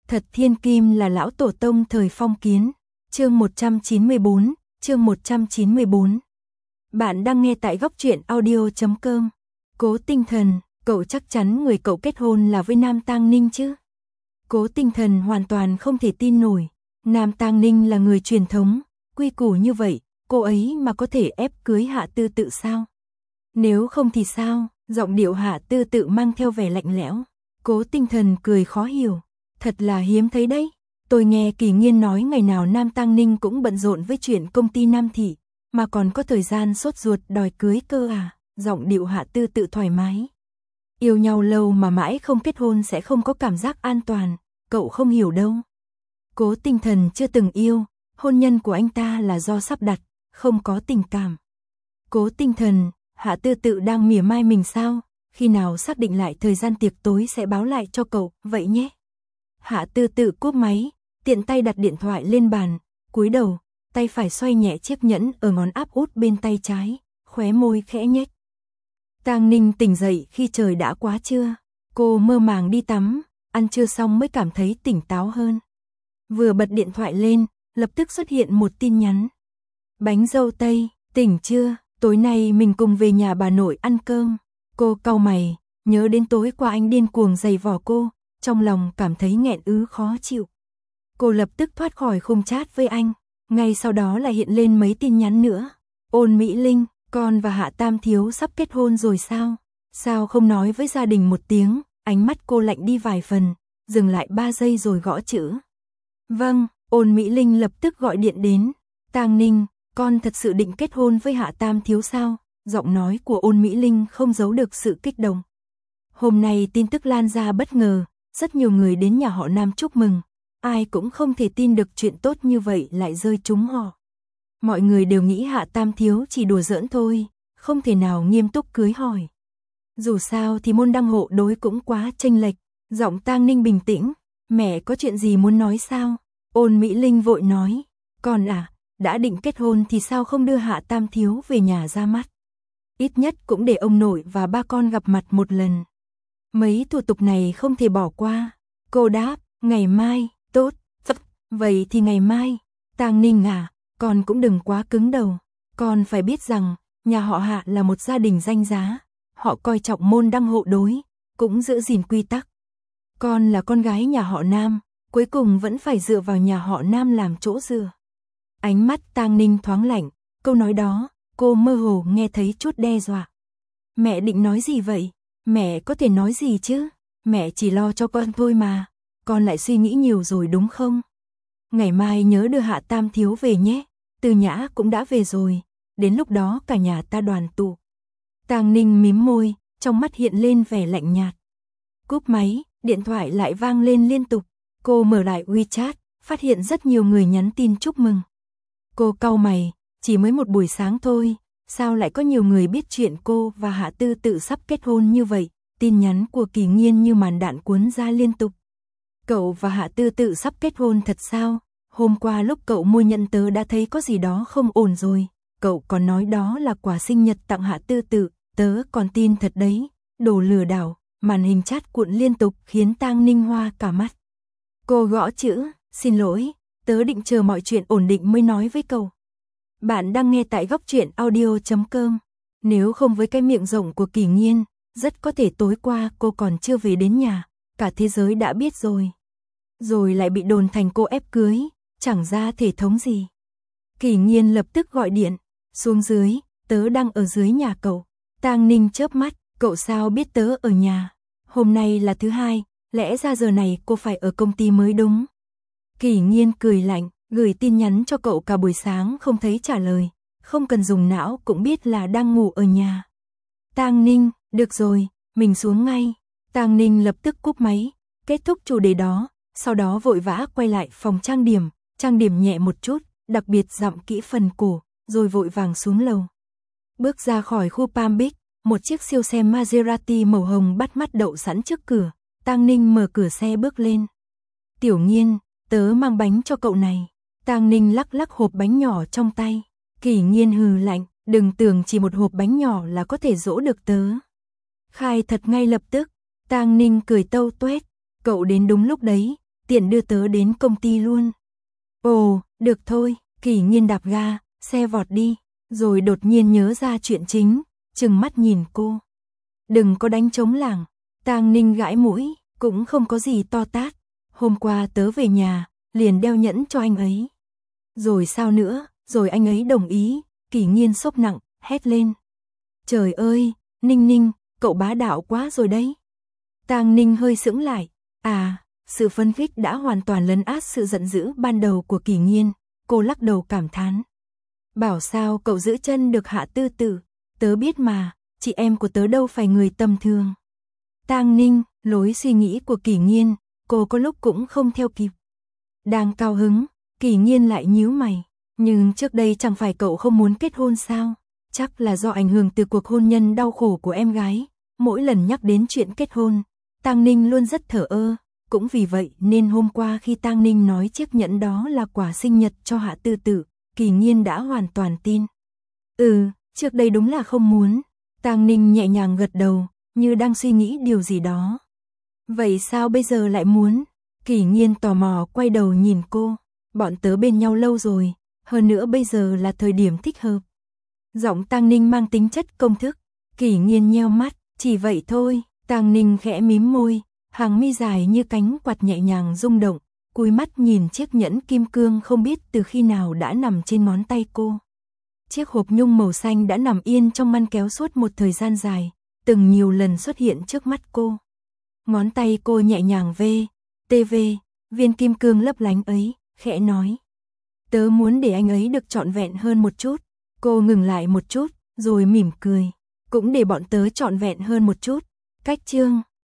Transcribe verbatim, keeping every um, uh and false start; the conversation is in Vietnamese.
Thật thiên kim là lão tổ tông thời phong kiến. Chương một trăm chín mươi bốn, chương một trăm chín mươi bốn. Bạn đang nghe tại góc truyện audio chấm com. Cố Tinh Thần, cậu chắc chắn người cậu kết hôn là với Nam Tang Ninh chứ? Cố Tinh Thần hoàn toàn không thể tin nổi. Nam Tang Ninh là người truyền thống, quy củ như vậy, cô ấy mà có thể ép cưới Hạ Tư Tự sao? Nếu không thì sao? Giọng điệu Hạ Tư Tự mang theo vẻ lạnh lẽo. Cố Tinh Thần cười khó hiểu. Thật là hiếm thấy đấy. Tôi nghe Kỳ Nghiên nói ngày nào Nam Tang Ninh cũng bận rộn với chuyện công ty Nam Thị, mà còn có thời gian sốt ruột đòi cưới cơ à? Giọng điệu Hạ Tư Tự thoải mái. Yêu nhau lâu mà mãi không kết hôn sẽ không có cảm giác an toàn, cậu không hiểu đâu. Cố Tinh Thần chưa từng yêu, hôn nhân của anh ta là do sắp đặt, không có tình cảm. Cố Tinh Thần, Hạ Tư Tự đang mỉa mai mình sao? Khi nào xác định lại thời gian tiệc tối sẽ báo lại cho cậu, vậy nhé. Hạ Tư Tự cúp máy, tiện tay đặt điện thoại lên bàn, cúi đầu, tay phải xoay nhẹ chiếc nhẫn ở ngón áp út bên tay trái, khóe môi khẽ nhếch. Tang Ninh tỉnh dậy khi trời đã quá trưa, cô mơ màng đi tắm, ăn trưa xong mới cảm thấy tỉnh táo hơn. Vừa bật điện thoại lên, lập tức xuất hiện một tin nhắn. Bánh dâu tây, tỉnh chưa? Tối nay mình cùng về nhà bà nội ăn cơm. Cô cau mày, nhớ đến tối qua anh điên cuồng giày vò cô, trong lòng cảm thấy nghẹn ứ khó chịu. Cô lập tức thoát khỏi khung chat với anh, ngay sau đó lại hiện lên mấy tin nhắn nữa. Ôn Mỹ Linh, con và Hạ Tam Thiếu sắp kết hôn rồi sao? Sao không nói với gia đình một tiếng? Ánh mắt cô lạnh đi vài phần, dừng lại ba giây rồi gõ chữ. Vâng, Ôn Mỹ Linh lập tức gọi điện đến. Tang Ninh, con thật sự định kết hôn với Hạ Tam Thiếu sao? Giọng nói của Ôn Mỹ Linh không giấu được sự kích động. Hôm nay tin tức lan ra bất ngờ, rất nhiều người đến nhà họ Nam chúc mừng. Ai cũng không thể tin được chuyện tốt như vậy lại rơi trúng họ. Mọi người đều nghĩ Hạ Tam Thiếu chỉ đùa giỡn thôi, không thể nào nghiêm túc cưới hỏi. Dù sao thì môn đăng hộ đối cũng quá chênh lệch. Giọng Tang Ninh bình tĩnh, mẹ có chuyện gì muốn nói sao? Ôn Mỹ Linh vội nói, con à, đã định kết hôn thì sao không đưa Hạ Tam Thiếu về nhà ra mắt? Ít nhất cũng để ông nội và ba con gặp mặt một lần. Mấy thủ tục này không thể bỏ qua. Cô đáp, ngày mai, tốt, vậy thì ngày mai. Tang Ninh à, con cũng đừng quá cứng đầu. Con phải biết rằng, nhà họ Hạ là một gia đình danh giá. Họ coi trọng môn đăng hộ đối, cũng giữ gìn quy tắc. Con là con gái nhà họ Nam, cuối cùng vẫn phải dựa vào nhà họ Nam làm chỗ dựa. Ánh mắt Tang Ninh thoáng lạnh, câu nói đó, cô mơ hồ nghe thấy chút đe dọa. Mẹ định nói gì vậy? Mẹ có thể nói gì chứ? Mẹ chỉ lo cho con thôi mà. Con lại suy nghĩ nhiều rồi đúng không? Ngày mai nhớ đưa Hạ Tam Thiếu về nhé. Từ Nhã cũng đã về rồi. Đến lúc đó cả nhà ta đoàn tụ. Tang Ninh mím môi, trong mắt hiện lên vẻ lạnh nhạt. Cúp máy, điện thoại lại vang lên liên tục. Cô mở lại WeChat, phát hiện rất nhiều người nhắn tin chúc mừng. Cô cau mày, chỉ mới một buổi sáng thôi. Sao lại có nhiều người biết chuyện cô và Hạ Tư Tự sắp kết hôn như vậy? Tin nhắn của Kỳ Nghiên như màn đạn cuốn ra liên tục. Cậu và Hạ Tư Tự sắp kết hôn thật sao? Hôm qua lúc cậu mua nhẫn tớ đã thấy có gì đó không ổn rồi. Cậu còn nói đó là quà sinh nhật tặng Hạ Tư Tự, tớ còn tin thật đấy. Đồ lừa đảo, màn hình chat cuộn liên tục khiến Tang Ninh hoa cả mắt. Cô gõ chữ, xin lỗi, tớ định chờ mọi chuyện ổn định mới nói với cậu. Bạn đang nghe tại góc truyện audio chấm com. Nếu không với cái miệng rộng của Kỳ Nghiên, rất có thể tối qua cô còn chưa về đến nhà, cả thế giới đã biết rồi. Rồi lại bị đồn thành cô ép cưới, chẳng ra thể thống gì. Kỳ Nghiên lập tức gọi điện, xuống dưới, tớ đang ở dưới nhà cậu. Tang Ninh chớp mắt, cậu sao biết tớ ở nhà? Hôm nay là thứ hai, lẽ ra giờ này cô phải ở công ty mới đúng. Kỳ Nghiên cười lạnh, gửi tin nhắn cho cậu cả buổi sáng không thấy trả lời, không cần dùng não cũng biết là đang ngủ ở nhà. Tang Ninh, được rồi, mình xuống ngay. Tang Ninh lập tức cúp máy, kết thúc chủ đề đó, sau đó vội vã quay lại phòng trang điểm, trang điểm nhẹ một chút, đặc biệt dặm kỹ phần cổ, rồi vội vàng xuống lầu. Bước ra khỏi khu Palm Beach, một chiếc siêu xe Maserati màu hồng bắt mắt đậu sẵn trước cửa. Tang Ninh mở cửa xe bước lên. Tiểu Nghiên, tớ mang bánh cho cậu này. Tang Ninh lắc lắc hộp bánh nhỏ trong tay. Kỳ Nghiên hừ lạnh, đừng tưởng chỉ một hộp bánh nhỏ là có thể dỗ được tớ. Khai thật ngay lập tức. Tang Ninh cười tâu tuét, cậu đến đúng lúc đấy, tiện đưa tớ đến công ty luôn. Ồ, được thôi, Kỷ Nhiên đạp ga, xe vọt đi, rồi đột nhiên nhớ ra chuyện chính, trừng mắt nhìn cô. Đừng có đánh trống lảng. Tang Ninh gãi mũi, cũng không có gì to tát. Hôm qua tớ về nhà, liền đeo nhẫn cho anh ấy. Rồi sao nữa, rồi anh ấy đồng ý. Kỷ Nhiên sốc nặng, hét lên. Trời ơi, Ninh Ninh, cậu bá đạo quá rồi đấy. Tang Ninh hơi sững lại. À, sự phấn khích đã hoàn toàn lấn át sự giận dữ ban đầu của Kỷ Nhiên. Cô lắc đầu cảm thán. Bảo sao cậu giữ chân được Hạ Tư Tử, tớ biết mà, chị em của tớ đâu phải người tầm thường. Tang Ninh, lối suy nghĩ của Kỷ Nhiên, cô có lúc cũng không theo kịp. Đang cao hứng, Kỷ Nhiên lại nhíu mày. Nhưng trước đây chẳng phải cậu không muốn kết hôn sao? Chắc là do ảnh hưởng từ cuộc hôn nhân đau khổ của em gái. Mỗi lần nhắc đến chuyện kết hôn, Tang Ninh luôn rất thờ ơ. Cũng vì vậy nên hôm qua khi Tang Ninh nói chiếc nhẫn đó là quà sinh nhật cho Hạ Tư Tử, Kỷ Nhiên đã hoàn toàn tin. Ừ, trước đây đúng là không muốn. Tang Ninh nhẹ nhàng gật đầu, như đang suy nghĩ điều gì đó. Vậy sao bây giờ lại muốn? Kỷ Nhiên tò mò quay đầu nhìn cô. Bọn tớ bên nhau lâu rồi, hơn nữa bây giờ là thời điểm thích hợp. Giọng Tang Ninh mang tính chất công thức. Kỷ Nhiên nheo mắt, chỉ vậy thôi. Tang Ninh khẽ mím môi, hàng mi dài như cánh quạt nhẹ nhàng rung động, cúi mắt nhìn chiếc nhẫn kim cương không biết từ khi nào đã nằm trên ngón tay cô. Chiếc hộp nhung màu xanh đã nằm yên trong ngăn kéo suốt một thời gian dài, từng nhiều lần xuất hiện trước mắt cô. Ngón tay cô nhẹ nhàng vê, tê vê, viên kim cương lấp lánh ấy, khẽ nói. Tớ muốn để anh ấy được trọn vẹn hơn một chút. Cô ngừng lại một chút, rồi mỉm cười. Cũng để bọn tớ trọn vẹn hơn một chút. Cách chương